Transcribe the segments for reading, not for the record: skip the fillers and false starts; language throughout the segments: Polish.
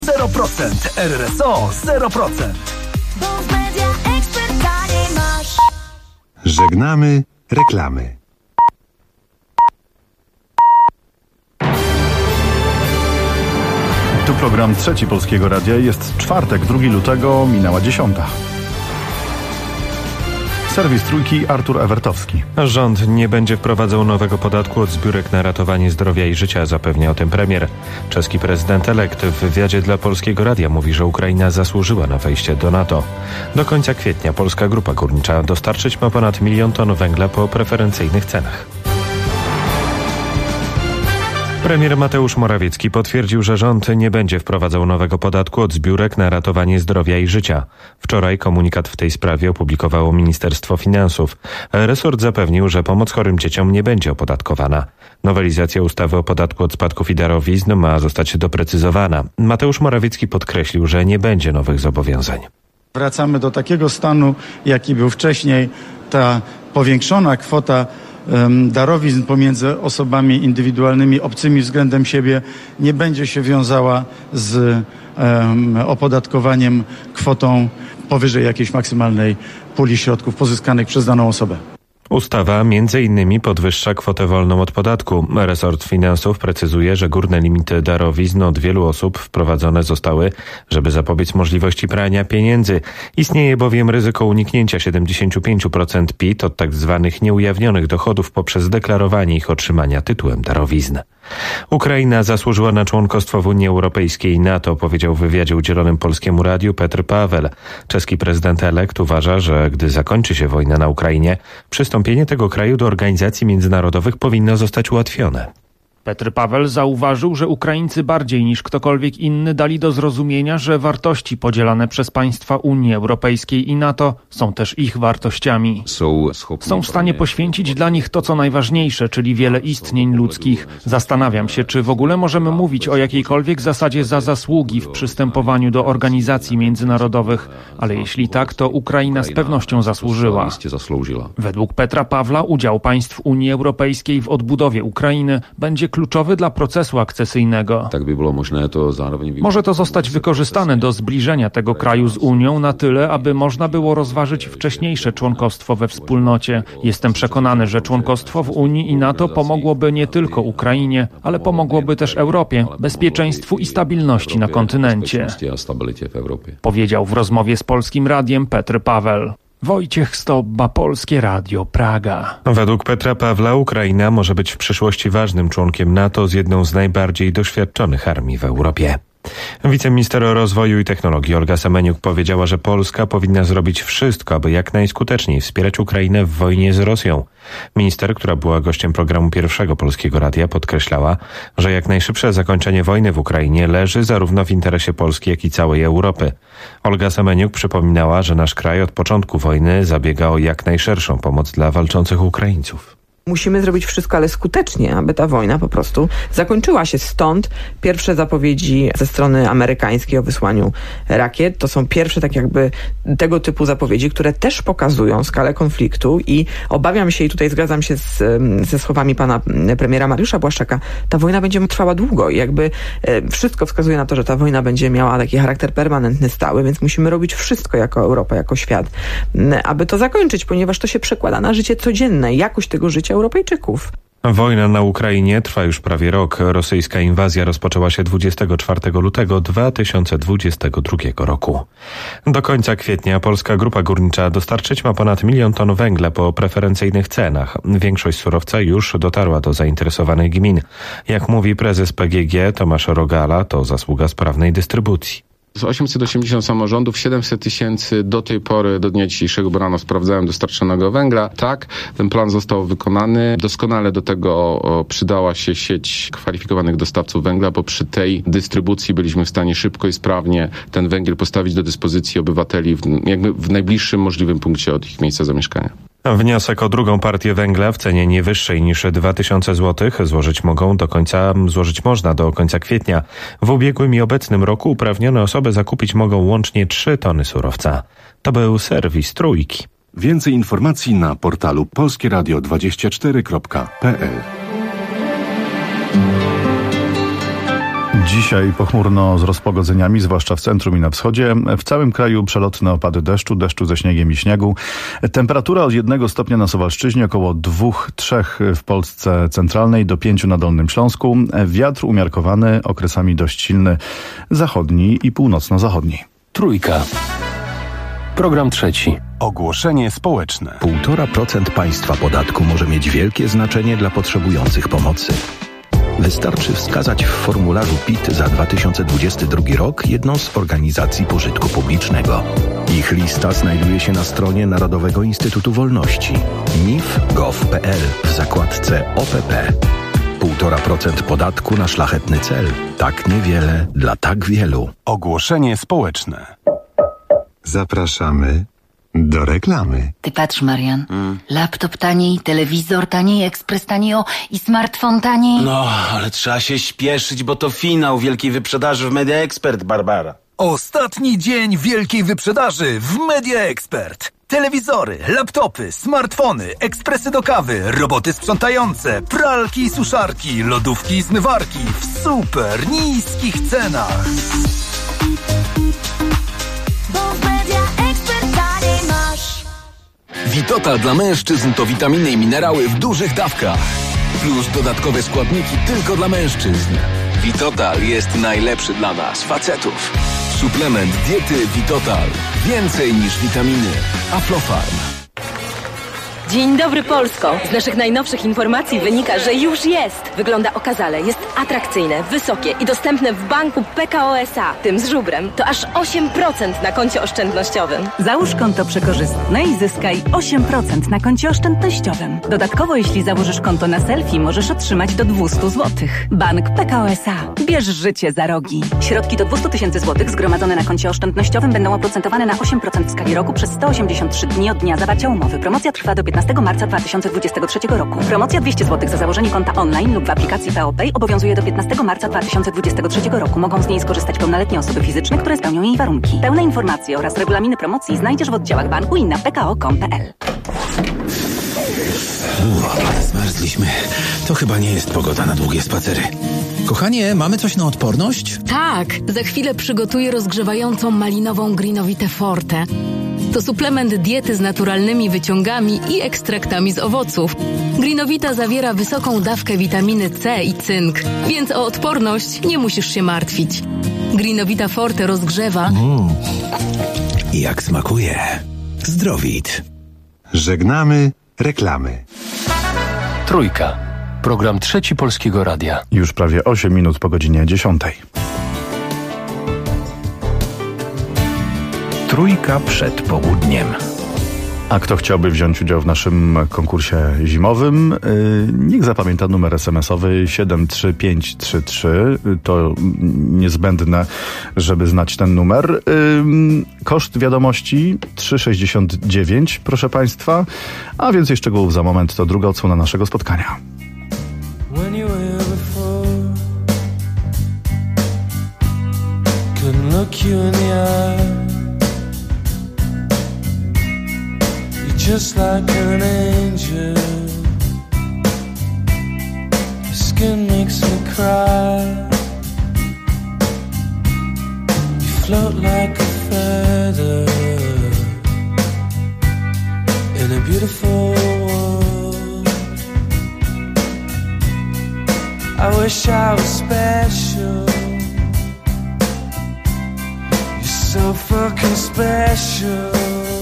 0%, RRSO 0%. Bo w Media Expert taniej masz. Żegnamy reklamy. Tu program Trzeci Polskiego Radia. Jest czwartek, 2 lutego, minęła 10. Serwis Trójki, Artur Ewertowski. Rząd nie będzie wprowadzał nowego podatku od zbiórek na ratowanie zdrowia i życia, zapewnia o tym premier. Czeski prezydent elekt w wywiadzie dla Polskiego Radia mówi, że Ukraina zasłużyła na wejście do NATO. Do końca kwietnia Polska Grupa Górnicza dostarczyć ma ponad 1 000 000 ton węgla po preferencyjnych cenach. Premier Mateusz Morawiecki potwierdził, że rząd nie będzie wprowadzał nowego podatku od zbiórek na ratowanie zdrowia i życia. Wczoraj komunikat w tej sprawie opublikowało Ministerstwo Finansów. Resort zapewnił, że pomoc chorym dzieciom nie będzie opodatkowana. Nowelizacja ustawy o podatku od spadków i darowizn ma zostać doprecyzowana. Mateusz Morawiecki podkreślił, że nie będzie nowych zobowiązań. Wracamy do takiego stanu, jaki był wcześniej. Ta powiększona kwota darowizn pomiędzy osobami indywidualnymi, obcymi względem siebie nie będzie się wiązała z opodatkowaniem kwotą powyżej jakiejś maksymalnej puli środków pozyskanych przez daną osobę. Ustawa m.in. podwyższa kwotę wolną od podatku. Resort Finansów precyzuje, że górne limity darowizn od wielu osób wprowadzone zostały, żeby zapobiec możliwości prania pieniędzy. Istnieje bowiem ryzyko uniknięcia 75% PIT od tzw. nieujawnionych dochodów poprzez deklarowanie ich otrzymania tytułem darowizn. Ukraina zasłużyła na członkostwo w Unii Europejskiej i NATO, powiedział w wywiadzie udzielonym Polskiemu Radiu Petr Paweł. Czeski prezydent elekt uważa, że gdy zakończy się wojna na Ukrainie, przystąpienie tego kraju do organizacji międzynarodowych powinno zostać ułatwione. Petr Paweł zauważył, że Ukraińcy bardziej niż ktokolwiek inny dali do zrozumienia, że wartości podzielane przez państwa Unii Europejskiej i NATO są też ich wartościami. Są w stanie poświęcić dla nich to, co najważniejsze, czyli wiele istnień ludzkich. Zastanawiam się, czy w ogóle możemy mówić o jakiejkolwiek zasadzie za zasługi w przystępowaniu do organizacji międzynarodowych, ale jeśli tak, to Ukraina z pewnością zasłużyła. Według Petra Pawła udział państw Unii Europejskiej w odbudowie Ukrainy będzie kluczowy dla procesu akcesyjnego. Może to zostać wykorzystane do zbliżenia tego kraju z Unią na tyle, aby można było rozważyć wcześniejsze członkostwo we wspólnocie. Jestem przekonany, że członkostwo w Unii i NATO pomogłoby nie tylko Ukrainie, ale pomogłoby też Europie, bezpieczeństwu i stabilności na kontynencie. Powiedział w rozmowie z Polskim Radiem Petr Paweł. Wojciech Stobba, Polskie Radio, Praga. Według Petra Pawła Ukraina może być w przyszłości ważnym członkiem NATO z jedną z najbardziej doświadczonych armii w Europie. Wiceminister rozwoju i technologii Olga Semeniuk powiedziała, że Polska powinna zrobić wszystko, aby jak najskuteczniej wspierać Ukrainę w wojnie z Rosją. Minister, która była gościem programu Pierwszego Polskiego Radia, podkreślała, że jak najszybsze zakończenie wojny w Ukrainie leży zarówno w interesie Polski, jak i całej Europy. Olga Semeniuk przypominała, że nasz kraj od początku wojny zabiega o jak najszerszą pomoc dla walczących Ukraińców. Musimy zrobić wszystko, ale skutecznie, aby ta wojna po prostu zakończyła się. Stąd pierwsze zapowiedzi ze strony amerykańskiej o wysłaniu rakiet. To są pierwsze tak jakby tego typu zapowiedzi, które też pokazują skalę konfliktu i obawiam się, i tutaj zgadzam się ze słowami pana premiera Mariusza Błaszczaka, ta wojna będzie trwała długo i jakby wszystko wskazuje na to, że ta wojna będzie miała taki charakter permanentny, stały, więc musimy robić wszystko jako Europa, jako świat, aby to zakończyć, ponieważ to się przekłada na życie codzienne, jakość tego życia Europejczyków. Wojna na Ukrainie trwa już prawie rok. Rosyjska inwazja rozpoczęła się 24 lutego 2022 roku. Do końca kwietnia Polska Grupa Górnicza dostarczyć ma ponad 1 000 000 ton węgla po preferencyjnych cenach. Większość surowca już dotarła do zainteresowanych gmin. Jak mówi prezes PGG Tomasz Rogala, to zasługa sprawnej dystrybucji. Z 880 samorządów 700 000 do tej pory, do dnia dzisiejszego, bo rano sprawdzałem, dostarczonego węgla. Tak, ten plan został wykonany. Doskonale do tego przydała się sieć kwalifikowanych dostawców węgla, bo przy tej dystrybucji byliśmy w stanie szybko i sprawnie ten węgiel postawić do dyspozycji obywateli w najbliższym możliwym punkcie od ich miejsca zamieszkania. Wniosek o drugą partię węgla w cenie nie wyższej niż 2000 zł złożyć można do końca kwietnia. W ubiegłym i obecnym roku uprawnione osoby zakupić mogą łącznie 3 tony surowca. To był serwis Trójki. Więcej informacji na portalu polskieradio24.pl. Dzisiaj pochmurno z rozpogodzeniami, zwłaszcza w centrum i na wschodzie. W całym kraju przelotne opady deszczu ze śniegiem i śniegu. Temperatura od 1 stopnia na Suwalszczyźnie, około 2-3 w Polsce centralnej, do 5 na Dolnym Śląsku. Wiatr umiarkowany, okresami dość silny, zachodni i północno-zachodni. Trójka. Program trzeci. Ogłoszenie społeczne. 1,5% państwa podatku może mieć wielkie znaczenie dla potrzebujących pomocy. Wystarczy wskazać w formularzu PIT za 2022 rok jedną z organizacji pożytku publicznego. Ich lista znajduje się na stronie Narodowego Instytutu Wolności nif.gov.pl w zakładce OPP. 1,5% podatku na szlachetny cel. Tak niewiele dla tak wielu. Ogłoszenie społeczne. Zapraszamy do reklamy. Ty patrz, Marian. Laptop taniej, telewizor taniej, ekspres taniej i smartfon taniej. No, ale trzeba się śpieszyć, bo to finał wielkiej wyprzedaży w Media Expert, Barbara. Ostatni dzień wielkiej wyprzedaży w Media Expert. Telewizory, laptopy, smartfony, ekspresy do kawy, roboty sprzątające, pralki i suszarki, lodówki i zmywarki w super niskich cenach. Vitotal dla mężczyzn to witaminy i minerały w dużych dawkach. Plus dodatkowe składniki tylko dla mężczyzn. Vitotal jest najlepszy dla nas, facetów. Suplement diety Vitotal. Więcej niż witaminy. Aflofarm. Dzień dobry, Polsko! Z naszych najnowszych informacji wynika, że już jest. Wygląda okazale, jest atrakcyjne, wysokie i dostępne w banku PKO SA. Tym z żubrem to aż 8% na koncie oszczędnościowym. Załóż konto przekorzystne i zyskaj 8% na koncie oszczędnościowym. Dodatkowo, jeśli założysz konto na selfie, możesz otrzymać do 200 zł. Bank PKO SA. Bierz życie za rogi. Środki do 200 000 zł zgromadzone na koncie oszczędnościowym będą oprocentowane na 8% w skali roku przez 183 dni od dnia zawarcia umowy. Promocja trwa do 15 marca 2023 roku. Promocja 200 zł za założenie konta online lub w aplikacji PeoPay obowiązuje do 15 marca 2023 roku. Mogą z niej skorzystać pełnoletnie osoby fizyczne, które spełnią jej warunki. Pełne informacje oraz regulaminy promocji znajdziesz w oddziałach banku i na pko.com.pl. Zmarzliśmy. To chyba nie jest pogoda na długie spacery. Kochanie, mamy coś na odporność? Tak, za chwilę przygotuję rozgrzewającą malinową Greenowitę Forte. To suplement diety z naturalnymi wyciągami i ekstraktami z owoców. Greenowita zawiera wysoką dawkę witaminy C i cynk, więc o odporność nie musisz się martwić. Greenowita Forte rozgrzewa. Jak smakuje. Zdrowit. Żegnamy reklamy. Trójka. Program trzeci Polskiego Radia. Już prawie 8 minut po godzinie 10. Trójka przed południem. A kto chciałby wziąć udział w naszym konkursie zimowym, niech zapamięta numer SMS-owy 73533. To niezbędne, żeby znać ten numer. Koszt wiadomości 3,69, proszę Państwa. A więcej szczegółów za moment, to druga odsłona naszego spotkania. When you were before, couldn't look you in the eye. You're just like an angel. Your skin makes me cry. You float like a feather in a beautiful world. I wish I was special. You're so fucking special.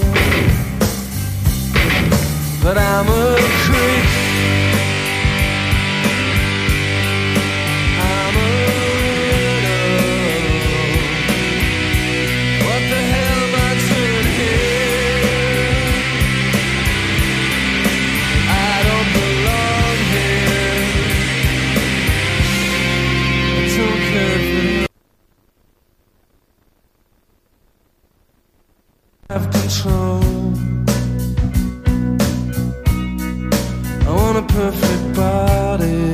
But I'm a creep. I'm a widow. What the hell am I doing here? I don't belong here. I don't care if I have control. I want a perfect body.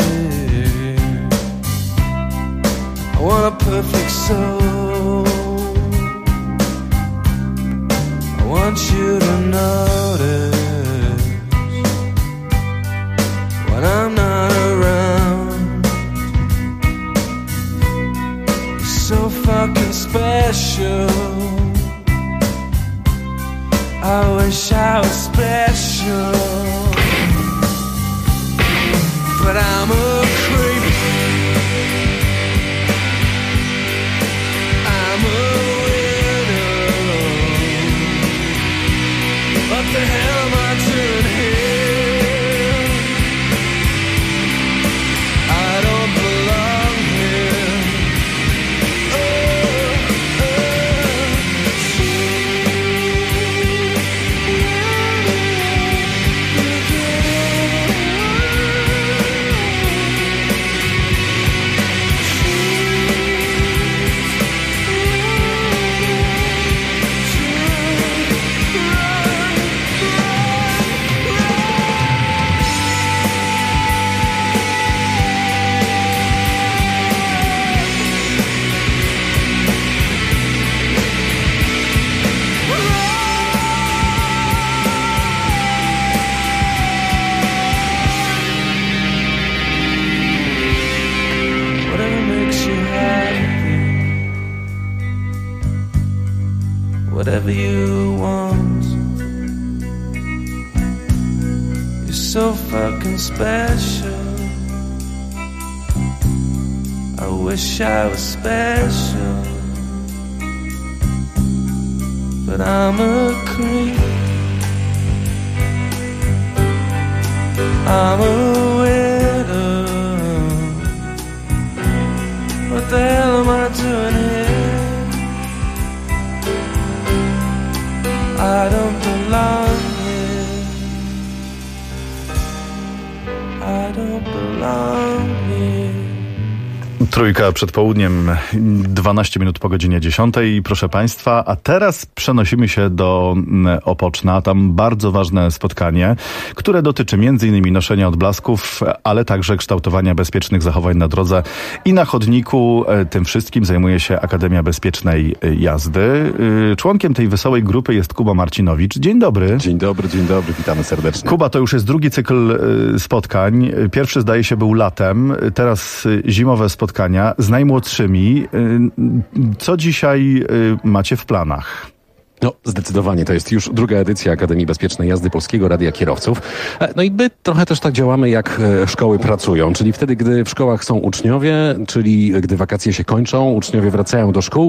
I want a perfect soul. I want you to notice when I'm not around. special. I wish I was special, but I'm a creep. I'm a widow. What the hell am I doing here? I don't belong here. Whatever you want, you're so fucking special. I wish I was special, but I'm a creep. I'm a widow. What the hell am I doing here? I don't belong here. I don't belong here. Trójka przed południem, 12 minut po godzinie 10. Proszę Państwa, a teraz przenosimy się do Opoczna. Tam bardzo ważne spotkanie, które dotyczy m.in. noszenia odblasków, ale także kształtowania bezpiecznych zachowań na drodze i na chodniku. Tym wszystkim zajmuje się Akademia Bezpiecznej Jazdy. Członkiem tej wesołej grupy jest Kuba Marcinowicz. Dzień dobry. Dzień dobry, witamy serdecznie. Kuba, to już jest drugi cykl spotkań. Pierwszy, zdaje się, był latem, teraz zimowe spotkania z najmłodszymi. Co dzisiaj macie w planach? No, zdecydowanie. To jest już druga edycja Akademii Bezpiecznej Jazdy Polskiego Radia Kierowców. No i my trochę też tak działamy, jak szkoły pracują. Czyli wtedy, gdy w szkołach są uczniowie, czyli gdy wakacje się kończą, uczniowie wracają do szkół,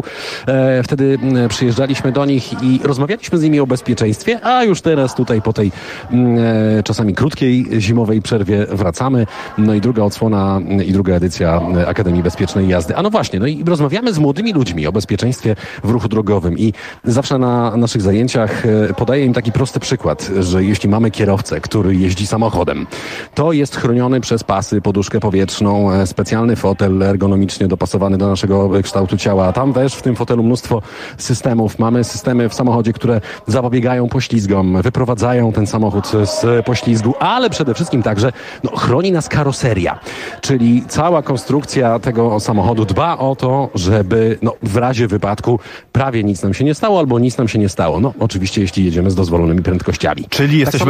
wtedy przyjeżdżaliśmy do nich i rozmawialiśmy z nimi o bezpieczeństwie, a już teraz tutaj po tej czasami krótkiej zimowej przerwie wracamy. No i druga odsłona i druga edycja Akademii Bezpiecznej Jazdy. A no właśnie, no i rozmawiamy z młodymi ludźmi o bezpieczeństwie w ruchu drogowym i zawsze na naszych zajęciach podaję im taki prosty przykład, że jeśli mamy kierowcę, który jeździ samochodem, to jest chroniony przez pasy, poduszkę powietrzną, specjalny fotel ergonomicznie dopasowany do naszego kształtu ciała. Tam też w tym fotelu mnóstwo systemów. Mamy systemy w samochodzie, które zapobiegają poślizgom, wyprowadzają ten samochód z poślizgu, ale przede wszystkim także chroni nas karoseria, czyli cała konstrukcja tego samochodu dba o to, żeby w razie wypadku prawie nic nam się nie stało albo nic nam się nie stało. No, oczywiście, jeśli jedziemy z dozwolonymi prędkościami. Czyli jesteśmy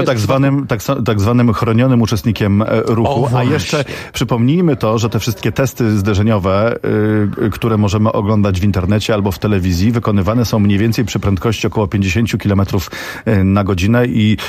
tak zwanym chronionym uczestnikiem ruchu. A jeszcze przypomnijmy to, że te wszystkie testy zderzeniowe, które możemy oglądać w internecie albo w telewizji, wykonywane są mniej więcej przy prędkości około 50 km na godzinę i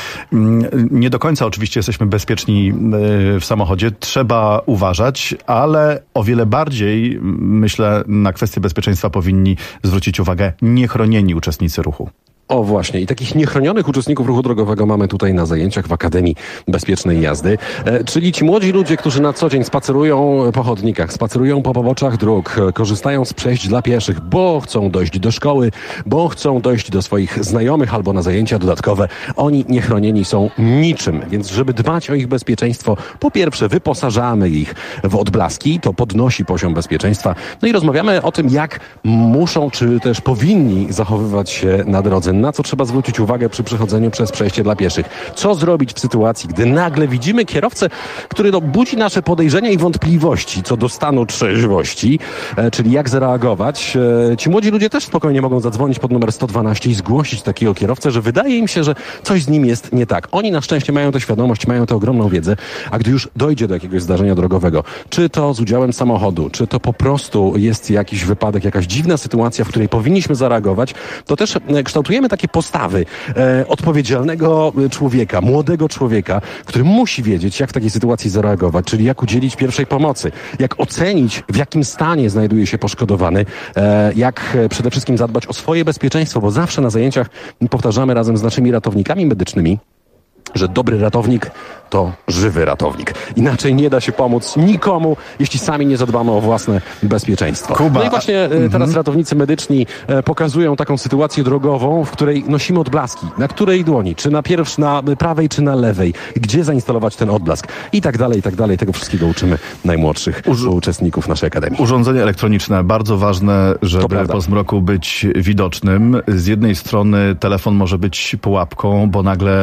nie do końca oczywiście jesteśmy bezpieczni w samochodzie. Trzeba uważać, ale o wiele bardziej, myślę, na kwestie bezpieczeństwa powinni zwrócić uwagę niechronieni uczestnicy ruchu. O właśnie, i takich niechronionych uczestników ruchu drogowego mamy tutaj na zajęciach w Akademii Bezpiecznej Jazdy, czyli ci młodzi ludzie, którzy na co dzień spacerują po chodnikach, spacerują po poboczach dróg, korzystają z przejść dla pieszych, bo chcą dojść do szkoły, bo chcą dojść do swoich znajomych albo na zajęcia dodatkowe. Oni niechronieni są niczym, więc żeby dbać o ich bezpieczeństwo, po pierwsze wyposażamy ich w odblaski, to podnosi poziom bezpieczeństwa, no i rozmawiamy o tym, jak muszą, czy też powinni zachowywać się na drodze. na co trzeba zwrócić uwagę przy przechodzeniu przez przejście dla pieszych. Co zrobić w sytuacji, gdy nagle widzimy kierowcę, który budzi nasze podejrzenia i wątpliwości co do stanu trzeźwości, czyli jak zareagować. Ci młodzi ludzie też spokojnie mogą zadzwonić pod numer 112 i zgłosić takiego kierowcę, że wydaje im się, że coś z nim jest nie tak. Oni na szczęście mają tę świadomość, mają tę ogromną wiedzę, a gdy już dojdzie do jakiegoś zdarzenia drogowego, czy to z udziałem samochodu, czy to po prostu jest jakiś wypadek, jakaś dziwna sytuacja, w której powinniśmy zareagować, to też kształtujemy takie postawy odpowiedzialnego człowieka, młodego człowieka, który musi wiedzieć, jak w takiej sytuacji zareagować, czyli jak udzielić pierwszej pomocy, jak ocenić, w jakim stanie znajduje się poszkodowany, jak przede wszystkim zadbać o swoje bezpieczeństwo, bo zawsze na zajęciach powtarzamy razem z naszymi ratownikami medycznymi, że dobry ratownik to żywy ratownik. Inaczej nie da się pomóc nikomu, jeśli sami nie zadbamy o własne bezpieczeństwo. Kuba. No i właśnie teraz ratownicy medyczni pokazują taką sytuację drogową, w której nosimy odblaski. Na której dłoni? Czy na prawej, czy na lewej? Gdzie zainstalować ten odblask? I tak dalej, i tak dalej. Tego wszystkiego uczymy najmłodszych uczestników naszej akademii. Urządzenie elektroniczne, bardzo ważne, żeby po zmroku być widocznym. Z jednej strony telefon może być pułapką, bo nagle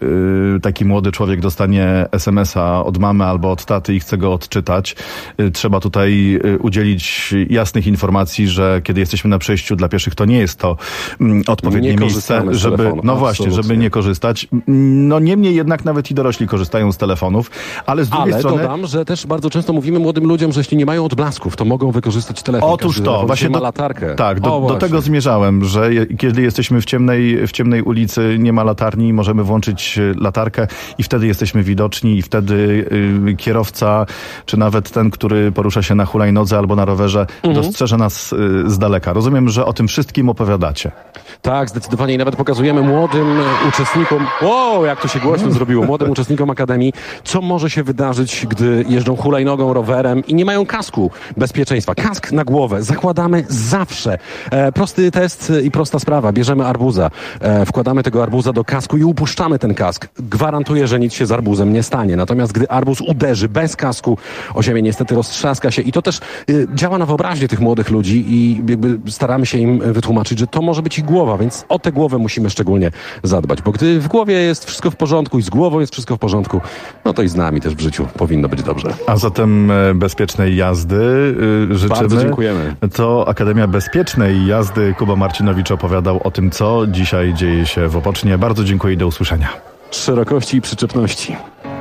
taki młody człowiek dostanie SMS-a od mamy albo od taty i chce go odczytać. Trzeba tutaj udzielić jasnych informacji, że kiedy jesteśmy na przejściu dla pieszych, to nie jest to odpowiednie miejsce, żeby telefonu, żeby nie korzystać. No niemniej jednak nawet i dorośli korzystają z telefonów, ale z drugiej strony... dodam, że też bardzo często mówimy młodym ludziom, że jeśli nie mają odblasków, to mogą wykorzystać telefon. Otóż to, właśnie ma latarkę. Tak, do tego zmierzałem, że kiedy jesteśmy w ciemnej ulicy, nie ma latarni, możemy włączyć latarkę i wtedy jesteśmy widoczni i wtedy kierowca, czy nawet ten, który porusza się na hulajnodze albo na rowerze, dostrzeże nas z daleka. Rozumiem, że o tym wszystkim opowiadacie. Tak, zdecydowanie. I nawet pokazujemy młodym uczestnikom, jak to się głośno zrobiło, młodym uczestnikom Akademii, co może się wydarzyć, gdy jeżdżą hulajnogą, rowerem i nie mają kasku bezpieczeństwa. Kask na głowę zakładamy zawsze. Prosty test i prosta sprawa. Bierzemy arbuza, wkładamy tego arbuza do kasku i upuszczamy ten kask. Gwarantuję, że nic się z arbuzem nie stanie. Natomiast gdy arbuz uderzy bez kasku o ziemię, niestety roztrzaska się i to też działa na wyobraźnię tych młodych ludzi i jakby staramy się im wytłumaczyć, że to może być ich głowa, więc o tę głowę musimy szczególnie zadbać, bo gdy w głowie jest wszystko w porządku i z głową jest wszystko w porządku, no to i z nami też w życiu powinno być dobrze. A zatem bezpiecznej jazdy życzymy. Bardzo dziękujemy. To Akademia Bezpiecznej Jazdy. Kuba Marcinowicz opowiadał o tym, co dzisiaj dzieje się w Opocznie. Bardzo dziękuję i do usłyszenia. Szerokości i przyczepności.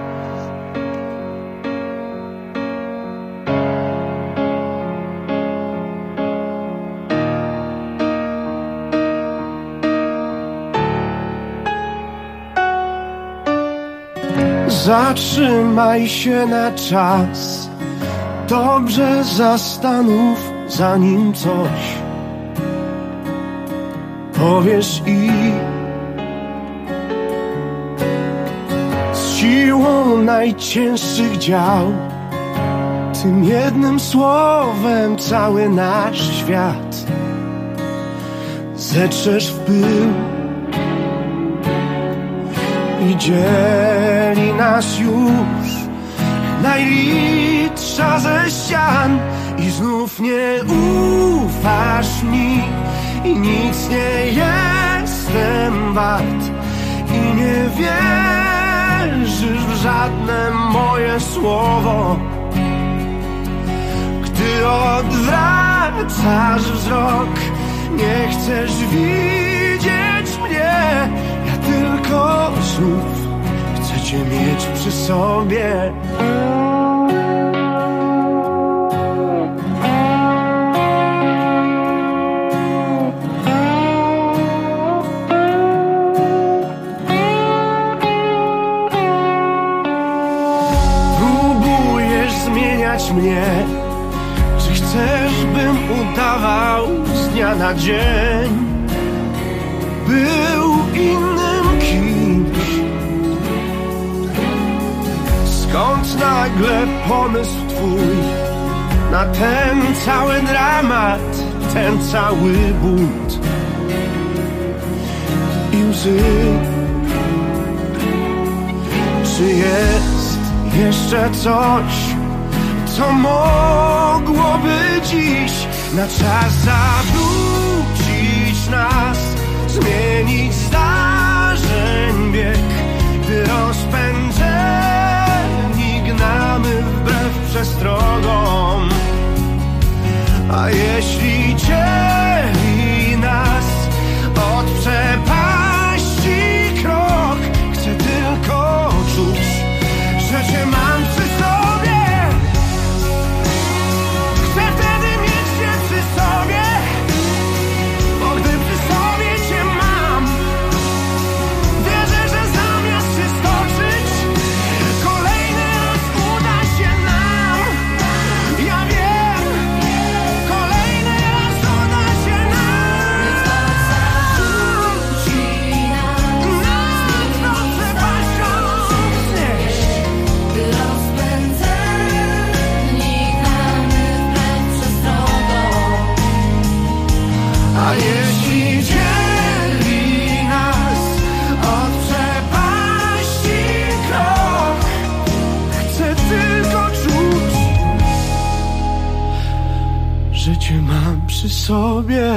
Zatrzymaj się na czas, dobrze zastanów, zanim coś powiesz i z siłą najcięższych dział, tym jednym słowem cały nasz świat zetrzesz w pył. I dzieli nas już najlitsza ze ścian. I znów nie ufasz mi i nic nie jestem wart. I nie wierzysz w żadne moje słowo. Gdy odwracasz wzrok, nie chcesz widzieć mnie. Tylko znów chcę cię mieć przy sobie. Próbujesz zmieniać mnie. Czy chcesz, bym udawał z dnia na dzień? Był innym kimś. Skąd nagle pomysł twój na ten cały dramat, ten cały bunt i łzy? Czy jest jeszcze coś, co mogłoby dziś na czas zawrócić nas, zmienić Jeśli dzieli nas od przepaści krok, chcę tylko czuć, że cię mam przy sobie.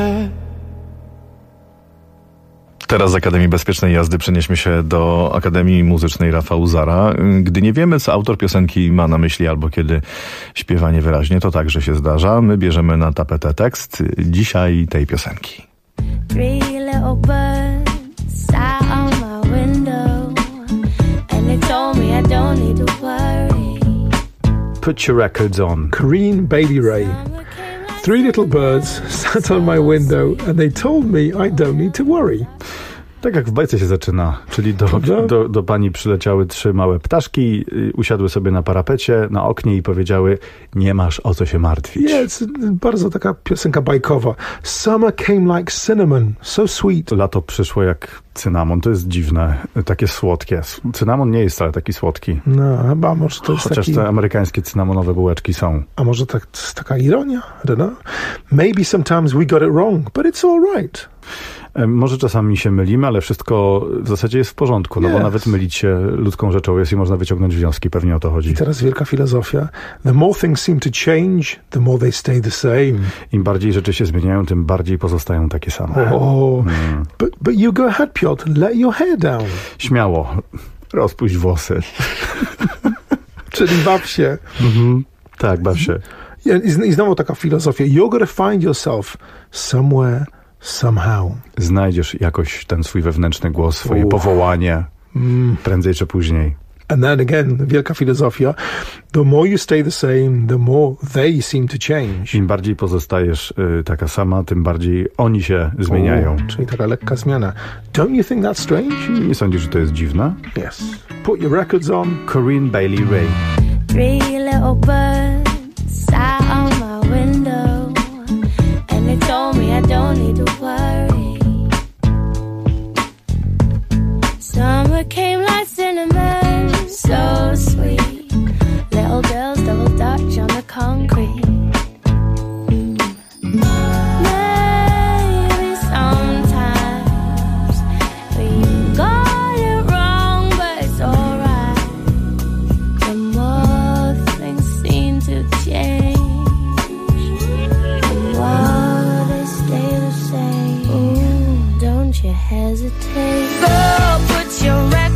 Teraz z Akademii Bezpiecznej Jazdy przenieśmy się do Akademii Muzycznej Rafał Zara. Gdy nie wiemy, co autor piosenki ma na myśli, albo kiedy śpiewa niewyraźnie, to także się zdarza. My bierzemy na tapetę tekst dzisiaj tej piosenki. Three little birds sat on my window, and they told me I don't need to worry. Put your records on. Corinne Bailey Rae. Three little birds sat on my window and they told me I don't need to worry. Tak jak w bajce się zaczyna, czyli do pani przyleciały 3 małe ptaszki, usiadły sobie na parapecie, na oknie i powiedziały: nie masz o co się martwić. Jest bardzo taka piosenka bajkowa. Summer came like cinnamon, so sweet. Lato przyszło jak cynamon, to jest dziwne, takie słodkie. Cynamon nie jest wcale taki słodki. No, chyba może to jest chociaż te amerykańskie cynamonowe bułeczki są. A może to jest taka ironia? I don't know. Maybe sometimes we got it wrong, but it's all right. Może czasami się mylimy, ale wszystko w zasadzie jest w porządku, no bo nawet mylić się ludzką rzeczą jest i można wyciągnąć wnioski, pewnie o to chodzi. I teraz wielka filozofia. The more things seem to change, the more they stay the same. Im bardziej rzeczy się zmieniają, tym bardziej pozostają takie same. But you go ahead, Piotr, let your hair down. Śmiało, rozpuść włosy. Czyli baw się. Tak, baw się. I znowu taka filozofia. You're gonna find yourself somewhere, somehow. Znajdziesz jakoś ten swój wewnętrzny głos, swoje powołanie, prędzej czy później. And then again, wielka filozofia. The more you stay the same, the more they seem to change. Im bardziej pozostajesz taka sama, tym bardziej oni się zmieniają. Czyli taka lekka zmiana. Don't you think that's strange? Nie sądzisz, że to jest dziwne? Yes. Put your records on. Corinne Bailey Rae. Three little birds sat on my window, and they told me I don't need to worry. Summer came like cinnamon, so sweet. Little girls double dutch on the concrete. Maybe sometimes we got it wrong, but it's alright. The more things seem to change, the more they stay the same. Ooh, don't you hesitate. Go put your record